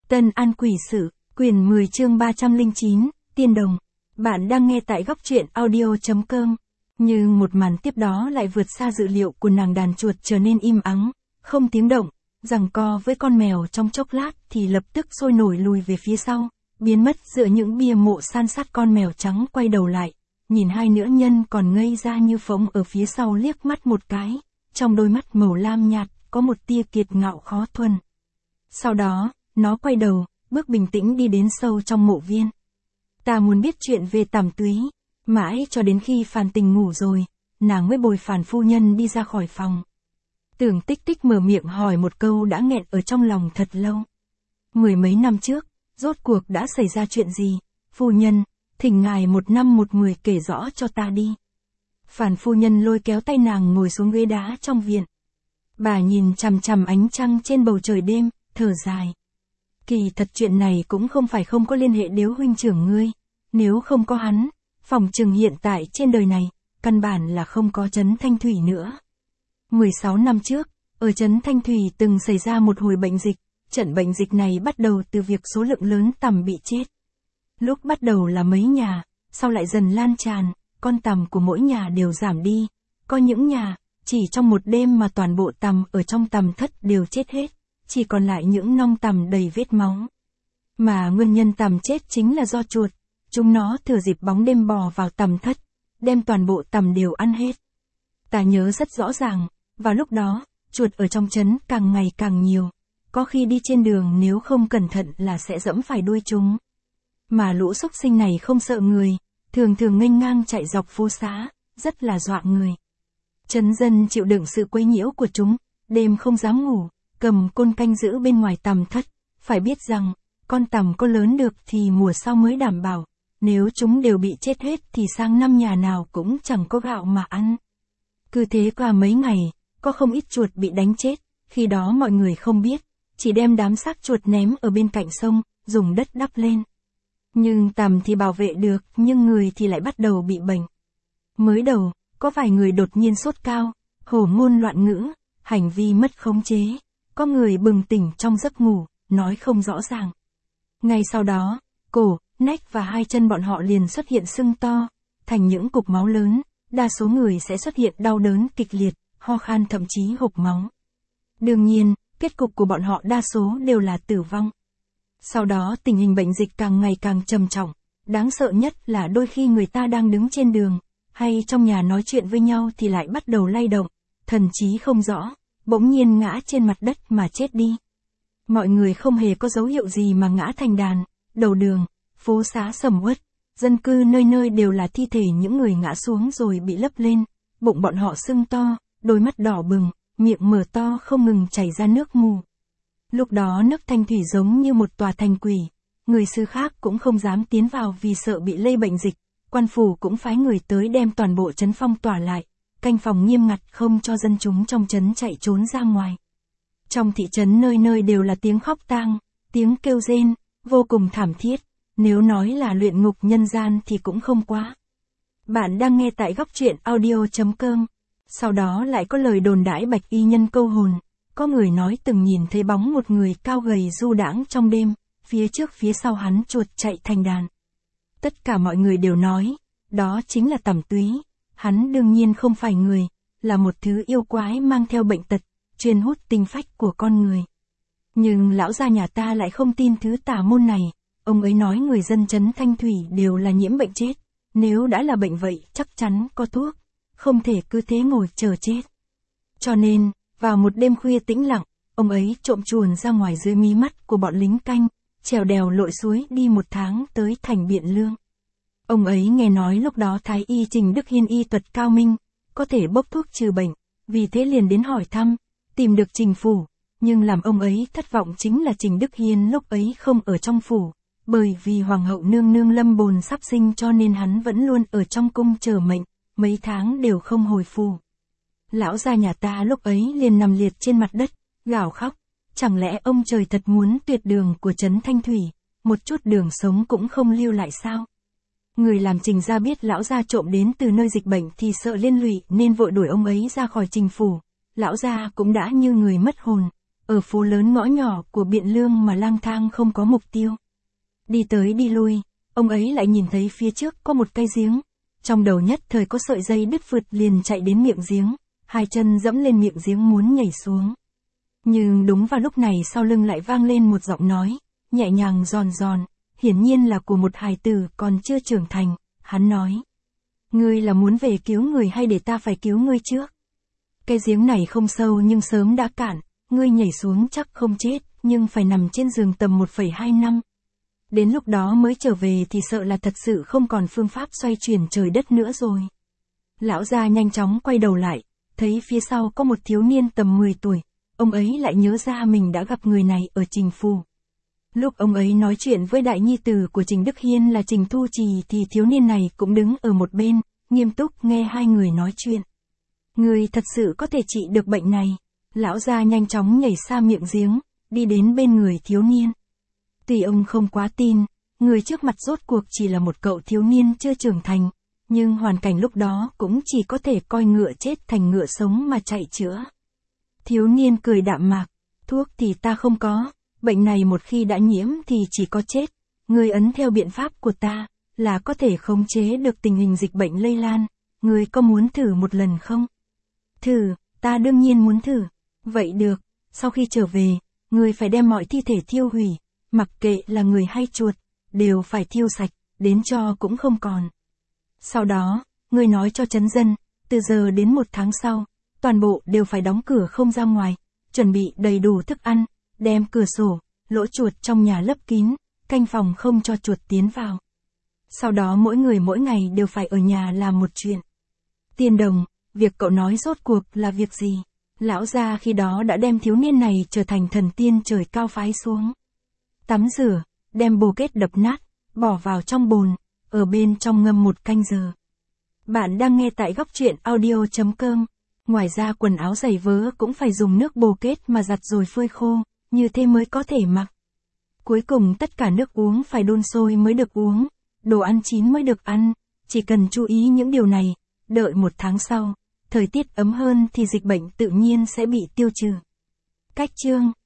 Tân An Quỷ Sự, quyển 10 chương 309, Tiên Đồng. Bạn đang nghe tại góc truyện audio.com. Nhưng một màn tiếp đó lại vượt xa dự liệu của nàng. Đàn chuột trở nên im ắng, không tiếng động, giằng co với con mèo trong chốc lát thì lập tức sôi nổi lùi về phía sau, biến mất giữa những bia mộ san sát. Con mèo trắng quay đầu lại, nhìn hai nữ nhân còn ngây ra như phỗng ở phía sau liếc mắt một cái, trong đôi mắt màu lam nhạt có một tia kiệt ngạo khó thuần. Sau đó, nó quay đầu, bước bình tĩnh đi đến sâu trong mộ viên. Ta muốn biết chuyện về Tằm Túy, mãi cho đến khi Phàn Tình ngủ rồi, nàng mới bồi Phàn phu nhân đi ra khỏi phòng. Tưởng Tích Tích mở miệng hỏi một câu đã nghẹn ở trong lòng thật lâu. Mười mấy năm trước, rốt cuộc đã xảy ra chuyện gì? Phu nhân, thỉnh ngài một năm một mười kể rõ cho ta đi. Phàn phu nhân lôi kéo tay nàng ngồi xuống ghế đá trong viện. Bà nhìn chằm chằm ánh trăng trên bầu trời đêm, thở dài. Kỳ thật chuyện này cũng không phải không có liên hệ Điếu huynh trưởng ngươi, nếu không có hắn, phỏng chừng hiện tại trên đời này, căn bản là không có trấn Thanh Thủy nữa. 16 năm trước, ở trấn Thanh Thủy từng xảy ra một hồi bệnh dịch, trận bệnh dịch này bắt đầu từ việc số lượng lớn tằm bị chết. Lúc bắt đầu là mấy nhà, sau lại dần lan tràn, con tằm của mỗi nhà đều giảm đi, có những nhà, chỉ trong một đêm mà toàn bộ tằm ở trong tằm thất đều chết hết. Chỉ còn lại những nong tằm đầy vết máu. Mà nguyên nhân tằm chết chính là do chuột, chúng nó thừa dịp bóng đêm bò vào tằm thất, đem toàn bộ tằm đều ăn hết. Ta nhớ rất rõ ràng, vào lúc đó, chuột ở trong trấn càng ngày càng nhiều, có khi đi trên đường nếu không cẩn thận là sẽ dẫm phải đuôi chúng. Mà lũ xúc sinh này không sợ người, thường thường nghênh ngang chạy dọc phố xá, rất là dọa người. Trấn dân chịu đựng sự quấy nhiễu của chúng, đêm không dám ngủ, cầm côn canh giữ bên ngoài tằm thất, phải biết rằng, con tằm có lớn được thì mùa sau mới đảm bảo, nếu chúng đều bị chết hết thì sang năm nhà nào cũng chẳng có gạo mà ăn. Cứ thế qua mấy ngày, có không ít chuột bị đánh chết, khi đó mọi người không biết, chỉ đem đám xác chuột ném ở bên cạnh sông, dùng đất đắp lên. Nhưng tằm thì bảo vệ được, nhưng người thì lại bắt đầu bị bệnh. Mới đầu, có vài người đột nhiên sốt cao, hổ ngôn loạn ngữ, hành vi mất khống chế. Có người bừng tỉnh trong giấc ngủ, nói không rõ ràng. Ngay sau đó, cổ, nách và hai chân bọn họ liền xuất hiện sưng to, thành những cục máu lớn, đa số người sẽ xuất hiện đau đớn kịch liệt, ho khan thậm chí hộc máu. Đương nhiên, kết cục của bọn họ đa số đều là tử vong. Sau đó tình hình bệnh dịch càng ngày càng trầm trọng, đáng sợ nhất là đôi khi người ta đang đứng trên đường, hay trong nhà nói chuyện với nhau thì lại bắt đầu lay động, thần trí không rõ. Bỗng nhiên ngã trên mặt đất mà chết đi. Mọi người không hề có dấu hiệu gì mà ngã thành đàn, đầu đường, phố xá sầm uất, dân cư nơi nơi đều là thi thể những người ngã xuống rồi bị lấp lên, bụng bọn họ sưng to, đôi mắt đỏ bừng, miệng mở to không ngừng chảy ra nước mù. Lúc đó nước Thanh Thủy giống như một tòa thành quỷ, người xứ khác cũng không dám tiến vào vì sợ bị lây bệnh dịch, quan phủ cũng phái người tới đem toàn bộ trấn phong tỏa lại. Canh phòng nghiêm ngặt không cho dân chúng trong trấn chạy trốn ra ngoài. Trong thị trấn nơi nơi đều là tiếng khóc tang, tiếng kêu rên, vô cùng thảm thiết, nếu nói là luyện ngục nhân gian thì cũng không quá. Bạn đang nghe tại góc truyện audio.com. Sau đó lại có lời đồn đãi bạch y nhân câu hồn, có người nói từng nhìn thấy bóng một người cao gầy du đãng trong đêm, phía trước phía sau hắn chuột chạy thành đàn. Tất cả mọi người đều nói, đó chính là Tằm Túy. Hắn đương nhiên không phải người, là một thứ yêu quái mang theo bệnh tật, chuyên hút tinh phách của con người. Nhưng lão gia nhà ta lại không tin thứ tà môn này, ông ấy nói người dân trấn Thanh Thủy đều là nhiễm bệnh chết, nếu đã là bệnh vậy chắc chắn có thuốc, không thể cứ thế ngồi chờ chết. Cho nên, vào một đêm khuya tĩnh lặng, ông ấy trộm chuồn ra ngoài dưới mí mắt của bọn lính canh, trèo đèo lội suối đi một tháng tới thành Biện Lương. Ông ấy nghe nói lúc đó Thái y Trình Đức Hiên y thuật cao minh, có thể bốc thuốc trừ bệnh, vì thế liền đến hỏi thăm, tìm được Trình phủ, nhưng làm ông ấy thất vọng chính là Trình Đức Hiên lúc ấy không ở trong phủ, bởi vì Hoàng hậu nương nương lâm bồn sắp sinh cho nên hắn vẫn luôn ở trong cung chờ mệnh, mấy tháng đều không hồi phủ. Lão gia nhà ta lúc ấy liền nằm liệt trên mặt đất, gào khóc, chẳng lẽ ông trời thật muốn tuyệt đường của trấn Thanh Thủy, một chút đường sống cũng không lưu lại sao? Người làm Trình gia biết lão gia trộm đến từ nơi dịch bệnh thì sợ liên lụy nên vội đuổi ông ấy ra khỏi Trình phủ. Lão gia cũng đã như người mất hồn, ở phố lớn ngõ nhỏ của Biện Lương mà lang thang không có mục tiêu. Đi tới đi lui, ông ấy lại nhìn thấy phía trước có một cây giếng. Trong đầu nhất thời có sợi dây đứt phượt liền chạy đến miệng giếng, hai chân dẫm lên miệng giếng muốn nhảy xuống. Nhưng đúng vào lúc này sau lưng lại vang lên một giọng nói, nhẹ nhàng giòn giòn, hiển nhiên là của một hài tử còn chưa trưởng thành, hắn nói. Ngươi là muốn về cứu người hay để ta phải cứu ngươi trước? Cái giếng này không sâu nhưng sớm đã cạn, ngươi nhảy xuống chắc không chết, nhưng phải nằm trên giường tầm 1,2 năm. Đến lúc đó mới trở về thì sợ là thật sự không còn phương pháp xoay chuyển trời đất nữa rồi. Lão gia nhanh chóng quay đầu lại, thấy phía sau có một thiếu niên tầm 10 tuổi, ông ấy lại nhớ ra mình đã gặp người này ở Trình Phủ. Lúc ông ấy nói chuyện với đại nhi tử của Trình Đức Hiên là Trình Thu Trì thì thiếu niên này cũng đứng ở một bên, nghiêm túc nghe hai người nói chuyện. Người thật sự có thể trị được bệnh này. Lão gia nhanh chóng nhảy xa miệng giếng, đi đến bên người thiếu niên. Tuy ông không quá tin, người trước mặt rốt cuộc chỉ là một cậu thiếu niên chưa trưởng thành, nhưng hoàn cảnh lúc đó cũng chỉ có thể coi ngựa chết thành ngựa sống mà chạy chữa. Thiếu niên cười đạm mạc, thuốc thì ta không có, bệnh này một khi đã nhiễm thì chỉ có chết, người ấn theo biện pháp của ta, là có thể khống chế được tình hình dịch bệnh lây lan, người có muốn thử một lần không? Thử, ta đương nhiên muốn thử. Vậy được, sau khi trở về, người phải đem mọi thi thể thiêu hủy, mặc kệ là người hay chuột, đều phải thiêu sạch, đến tro cũng không còn. Sau đó, người nói cho trấn dân, từ giờ đến 1 tháng sau, toàn bộ đều phải đóng cửa không ra ngoài, chuẩn bị đầy đủ thức ăn, đem cửa sổ, lỗ chuột trong nhà lấp kín, canh phòng không cho chuột tiến vào. Sau đó mỗi người mỗi ngày đều phải ở nhà làm một chuyện. Tiên Đồng, việc cậu nói rốt cuộc là việc gì? Lão gia khi đó đã đem thiếu niên này trở thành thần tiên trời cao phái xuống. Tắm rửa, đem bồ kết đập nát, bỏ vào trong bồn, ở bên trong ngâm 1 canh giờ. Bạn đang nghe tại góc truyện audio.com. Ngoài ra quần áo giày vớ cũng phải dùng nước bồ kết mà giặt rồi phơi khô, như thế mới có thể mặc. Cuối cùng tất cả nước uống phải đun sôi mới được uống, đồ ăn chín mới được ăn, chỉ cần chú ý những điều này, đợi 1 tháng sau, thời tiết ấm hơn thì dịch bệnh tự nhiên sẽ bị tiêu trừ. Cách chương